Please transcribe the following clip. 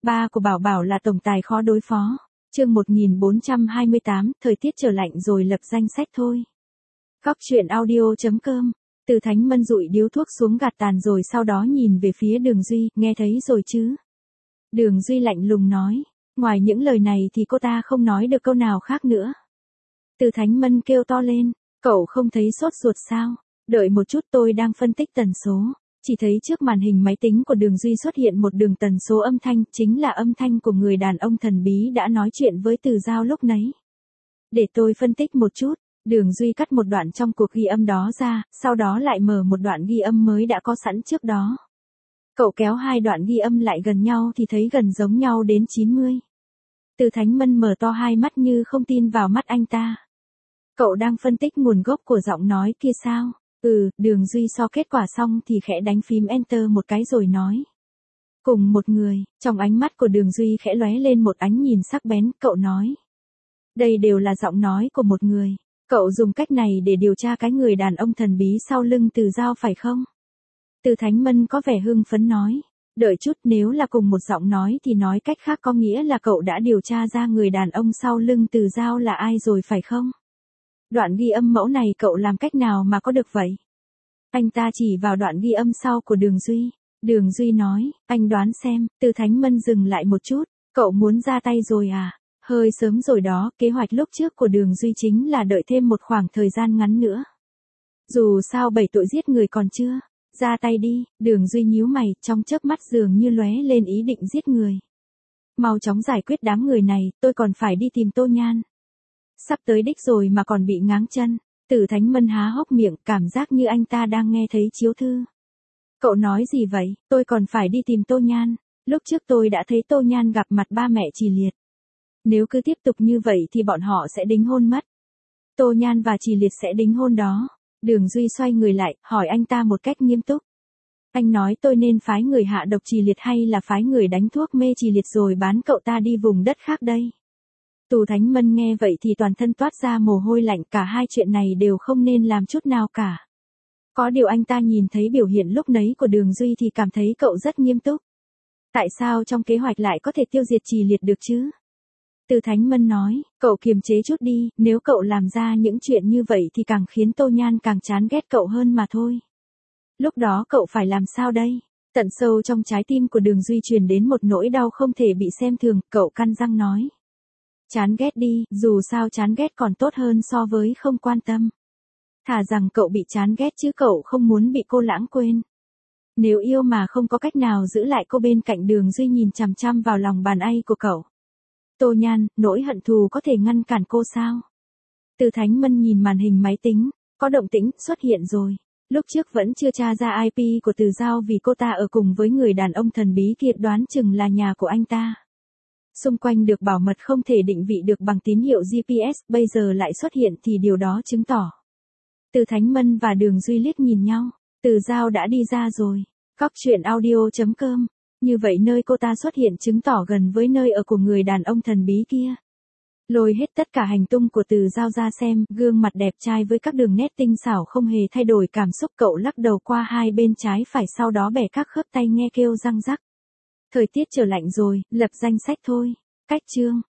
Ba của Bảo Bảo là tổng tài khó đối phó. Chương 1428, thời tiết trở lạnh rồi lập danh sách thôi. Góc truyện audio.com. Từ Thánh Mân dụi điếu thuốc xuống gạt tàn rồi sau đó nhìn về phía Đường Duy, nghe thấy rồi chứ? Đường Duy lạnh lùng nói, ngoài những lời này thì cô ta không nói được câu nào khác nữa. Từ Thánh Mân kêu to lên, cậu không thấy sốt ruột sao? Đợi một chút, tôi đang phân tích tần số. Chỉ thấy trước màn hình máy tính của Đường Duy xuất hiện một đường tần số âm thanh, chính là âm thanh của người đàn ông thần bí đã nói chuyện với Từ Giao lúc nấy. Để tôi phân tích một chút. Đường Duy cắt một đoạn trong cuộc ghi âm đó ra, sau đó lại mở một đoạn ghi âm mới đã có sẵn trước đó. Cậu kéo hai đoạn ghi âm lại gần nhau thì thấy gần giống nhau đến 90. Từ Thánh Mân mở to hai mắt như không tin vào mắt anh ta. Cậu đang phân tích nguồn gốc của giọng nói kia sao? Đường Duy so kết quả xong thì khẽ đánh phím Enter một cái rồi nói. Cùng một người, trong ánh mắt của Đường Duy khẽ lóe lên một ánh nhìn sắc bén, cậu nói. Đây đều là giọng nói của một người. Cậu dùng cách này để điều tra cái người đàn ông thần bí sau lưng Từ Giao phải không? Từ Thánh Mân có vẻ hưng phấn nói. Đợi chút, nếu là cùng một giọng nói thì nói cách khác có nghĩa là cậu đã điều tra ra người đàn ông sau lưng Từ Giao là ai rồi phải không? Đoạn ghi âm mẫu này cậu làm cách nào mà có được vậy? Anh ta chỉ vào đoạn ghi âm sau của Đường Duy. Đường Duy nói, anh đoán xem. Từ Thánh Mân dừng lại một chút. Cậu muốn ra tay rồi à? Hơi sớm rồi đó, kế hoạch lúc trước của Đường Duy chính là đợi thêm một khoảng thời gian ngắn nữa. Dù sao 7 tội giết người còn chưa, ra tay đi. Đường Duy nhíu mày, trong chớp mắt dường như lóe lên ý định giết người. Mau chóng giải quyết đám người này, tôi còn phải đi tìm Tô Nhan. Sắp tới đích rồi mà còn bị ngáng chân. Từ Thánh Mân há hốc miệng, cảm giác như anh ta đang nghe thấy chiếu thư. Cậu nói gì vậy? Tôi còn phải đi tìm Tô Nhan. Lúc trước tôi đã thấy Tô Nhan gặp mặt ba mẹ Trì Liệt. Nếu cứ tiếp tục như vậy thì bọn họ sẽ đính hôn mất. Tô Nhan và Trì Liệt sẽ đính hôn đó. Đường Duy xoay người lại, hỏi anh ta một cách nghiêm túc. Anh nói tôi nên phái người hạ độc Trì Liệt hay là phái người đánh thuốc mê Trì Liệt rồi bán cậu ta đi vùng đất khác đây? Từ Thánh Mân nghe vậy thì toàn thân toát ra mồ hôi lạnh, cả hai chuyện này đều không nên làm chút nào cả. Có điều anh ta nhìn thấy biểu hiện lúc nấy của Đường Duy thì cảm thấy cậu rất nghiêm túc. Tại sao trong kế hoạch lại có thể tiêu diệt Trì Liệt được chứ? Từ Thánh Mân nói, cậu kiềm chế chút đi, nếu cậu làm ra những chuyện như vậy thì càng khiến Tô Nhan càng chán ghét cậu hơn mà thôi. Lúc đó cậu phải làm sao đây? Tận sâu trong trái tim của Đường Duy truyền đến một nỗi đau không thể bị xem thường, cậu cắn răng nói. Chán ghét đi, dù sao chán ghét còn tốt hơn so với không quan tâm. Thà rằng cậu bị chán ghét chứ cậu không muốn bị cô lãng quên. Nếu yêu mà không có cách nào giữ lại cô bên cạnh. Đường Duy nhìn chằm chằm vào lòng bàn tay của cậu. Tô Nhan, nỗi hận thù có thể ngăn cản cô sao? Từ Thánh Mân nhìn màn hình máy tính, có động tĩnh xuất hiện rồi. Lúc trước vẫn chưa tra ra IP của Từ Giao vì cô ta ở cùng với người đàn ông thần bí kia, đoán chừng là nhà của anh ta. Xung quanh được bảo mật không thể định vị được bằng tín hiệu GPS, bây giờ lại xuất hiện thì điều đó chứng tỏ. Từ Thánh Mân và Đường Duy liếc nhìn nhau, Từ Giao đã đi ra rồi. Góc truyện audio.com. Như vậy nơi cô ta xuất hiện chứng tỏ gần với nơi ở của người đàn ông thần bí kia. Lôi hết tất cả hành tung của Từ Giao ra xem, gương mặt đẹp trai với các đường nét tinh xảo không hề thay đổi cảm xúc, cậu lắc đầu qua hai bên trái phải sau đó bẻ các khớp tay nghe kêu răng rắc. Thời tiết trở lạnh rồi, lập danh sách thôi. Cách chương.